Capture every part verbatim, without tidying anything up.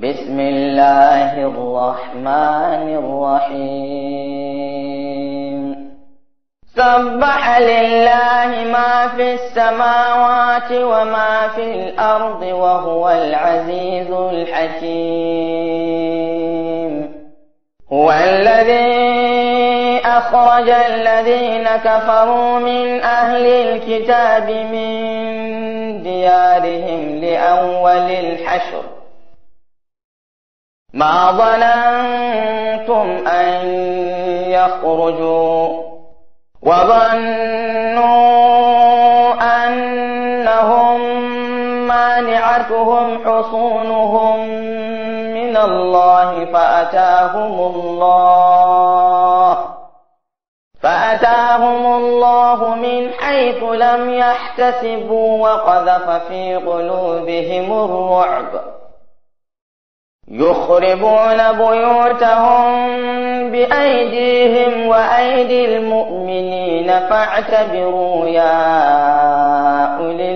بسم الله الرحمن الرحيم سبح لله ما في السماوات وما في الأرض وهو العزيز الحكيم هو الذي أخرج الذين كفروا من أهل الكتاب من ديارهم لأول الحشر ما ظننتم أن يخرجوا وظنوا أنهم مانعتهم حصونهم من الله فأتاهم الله فأتاهم الله من حيث لم يحتسبوا وقذف في قلوبهم الرعب يخربون بيوتهم بأيديهم وأيدي المؤمنين فاعتبروا يا أولي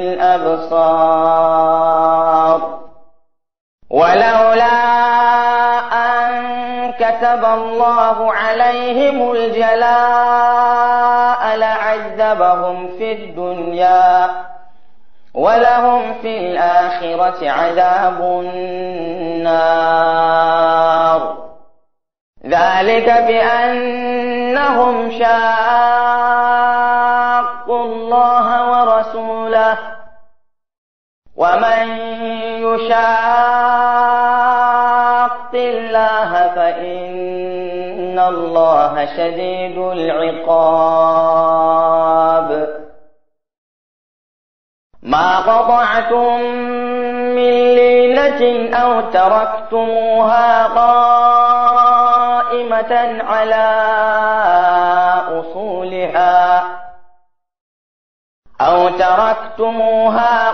الأبصار ولولا أن كتب الله عليهم الجلاء لعذبهم في الدنيا ولهم في الآخرة عذاب النار ذلك بأنهم شاقوا الله ورسوله ومن يشاق الله فإن الله شديد العقاب ما قطعتم من لينة أو تركتموها قائمة على أصولها أو تركتموها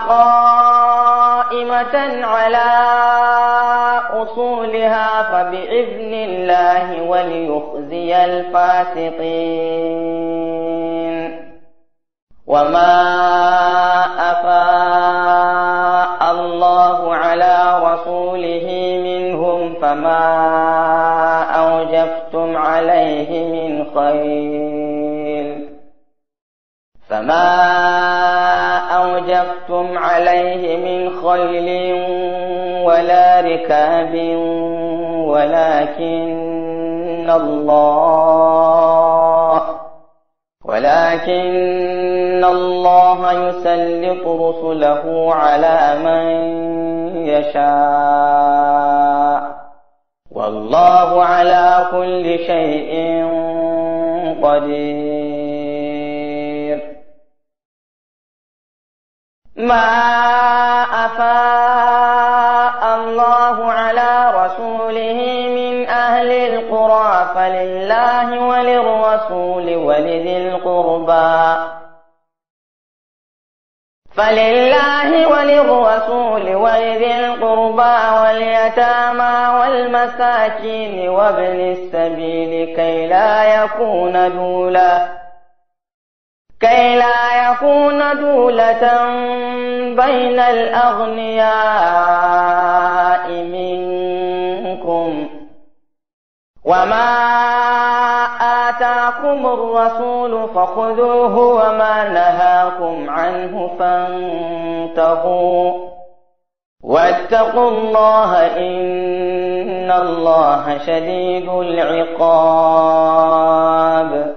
قائمة على أصولها فبإذن الله وليخزي الفاسقين وما أفاء الله على رسوله منهم فما أوجفتم عليه من خيل فما أوجفتم عليه من خيل ولا ركاب ولكن الله ولكن الله يسلط رسله على من يشاء والله على كل شيء قدير ما أفاء الله على رسوله من أهل القرى فلله وللرسول ولذي القربى فلله وللرسول ولذي القربى واليتامى والمساكين وابن السبيل كي لا يكون دولة كي لا يكون دولة بين الأغنياء منكم وما آتاكم الرسول فخذوه وما نهاكم عنه فانتهوا واتقوا الله إن الله شديد العقاب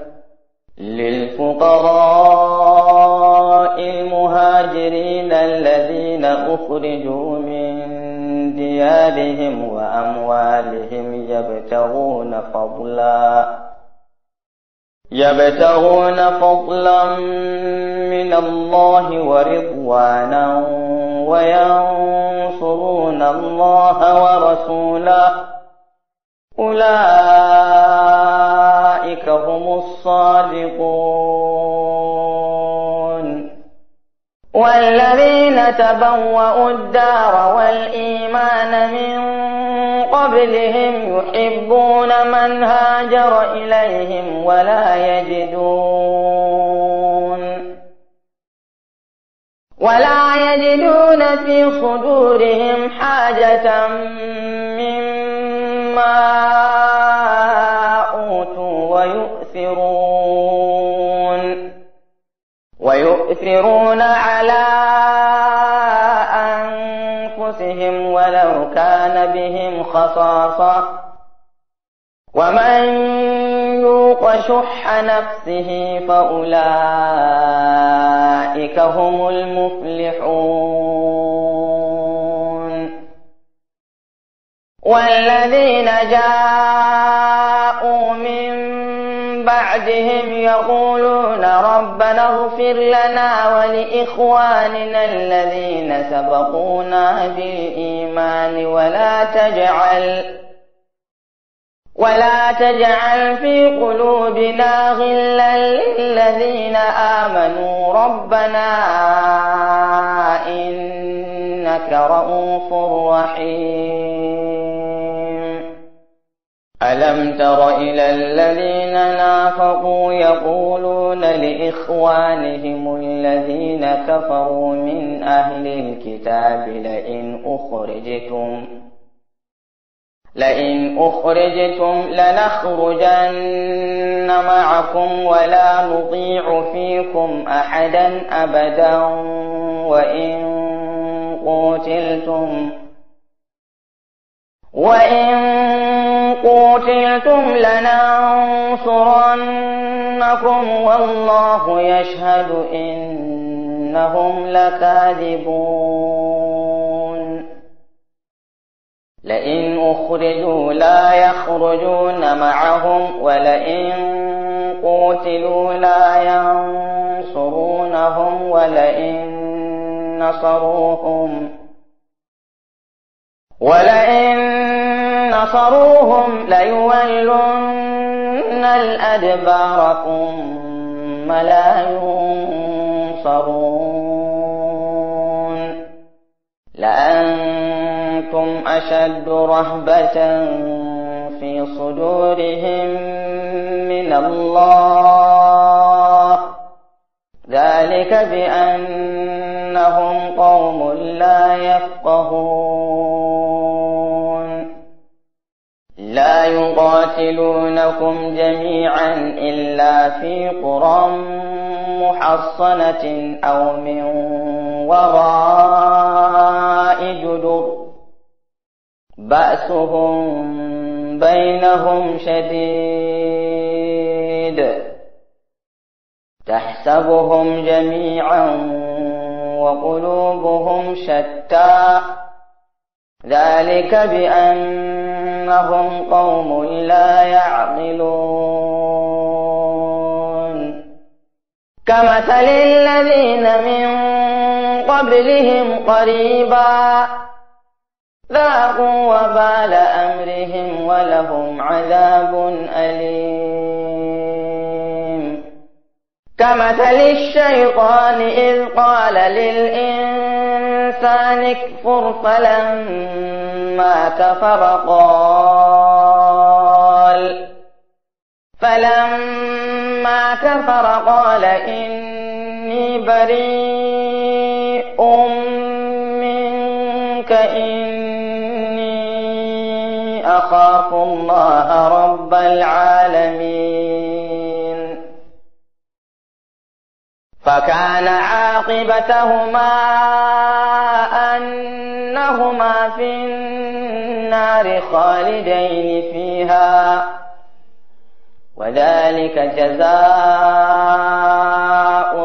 للفقراء المهاجرين الذين أخرجوا من ديارهم وأموالهم يبتغون فضلا يبتغون فضلا من الله ورضوانا وينصرون الله ورسوله أولئك هم الصادقون والذين تبوأوا الدار والإيمان من قبلهم يحبون من هاجر إليهم ولا يجدون ولا يجدون في صدورهم حاجة ويؤثرون على أنفسهم ولو كان بهم خصاصة ومن يوق شح نفسه فأولئك هم المفلحون والذين جاءوا من بعدهم يقولون ربنا اغفر لنا ولإخواننا الذين سبقونا بالإيمان ولا تجعل ولا تجعل في قلوبنا غلا للذين آمنوا ربنا إنك رؤوف رحيم ألم تر إلى الذين نافقوا يقولون لإخوانهم الذين كفروا من أهل الكتاب لئن أخرجتم لئن أخرجتم لنخرجن معكم ولا نطيع فيكم أحدا أبدا وإن قتلتم وإن قتلتم لننصرنكم والله يشهد إنهم لكاذبون لئن أخرجوا لا يخرجون معهم ولئن قتلوا لا ينصرونهم ولئن نصروهم ولئن نصروهم ليولن الأدبار ثم لا ينصرون لأنتم أشد رهبة في صدورهم من الله ذلك بأنهم قوم لا يفقهون لا يقاتلونكم جميعا إلا في قرى محصنة أو من وراء جدر بأسهم بينهم شديد تحسبهم جميعا وقلوبهم شتى ذلك بأنهم قوم لا يعقلون كمثل الذين من قبلهم قريبا ذاقوا وبال أمرهم ولهم عذاب أليم كمثل الشيطان إذ قال للإنسان اكفر فلما كفر قال فلما كفر قال إني بريء منك إني أخاف الله رب العالمين فكان عاقبتهما أنهما في النار خالدين فيها وذلك جزاء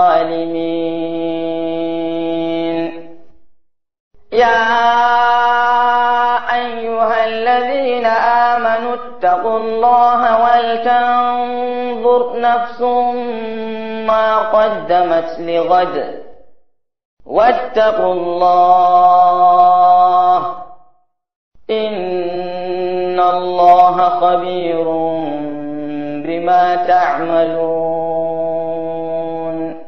الظالمين يا أيها الذين آمنوا اتقوا الله ولتنظر نفس ما قدمت لغد واتقوا الله إن الله خبير بما تعملون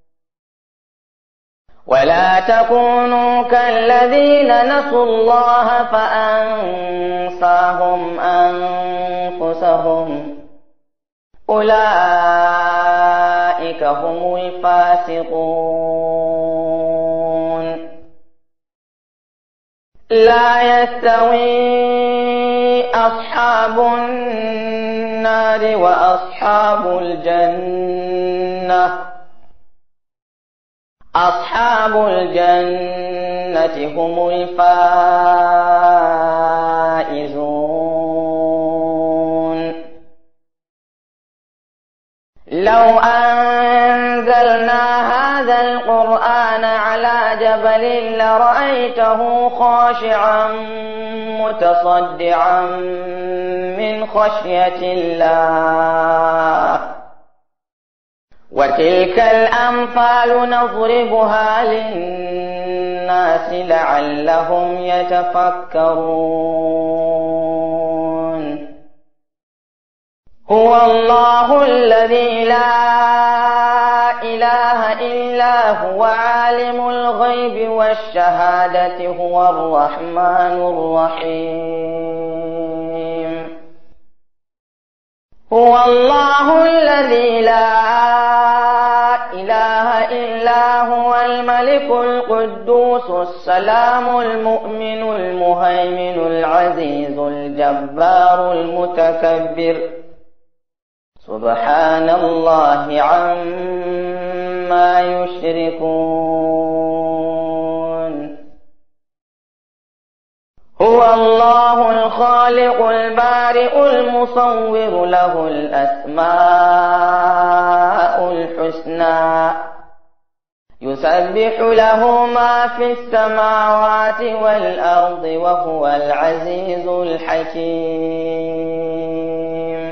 ولا تكونوا كالذين نسوا الله فأنساهم أنفسهم أولئك هم الفاسقون لا يستوي أصحاب النار وأصحاب الجنة أصحاب الجنة هم الفائزون لو أنزلنا هذا القرآن على جبل لرأيته خاشعا متصدعا من خشية الله وتلك الأمثال نضربها للناس لعلهم يتفكرون هو الله الذي لا إله إلا هو عالم الغيب والشهادة هو الرحمن الرحيم هو الله الذي لا إله إلا هو الملك القدوس السلام المؤمن المهيمن العزيز الجبار المتكبر سبحان الله عما يشركون هو الله الخالق البارئ المصور له الأسماء الحسنى يسبح له ما في السماوات والأرض وهو العزيز الحكيم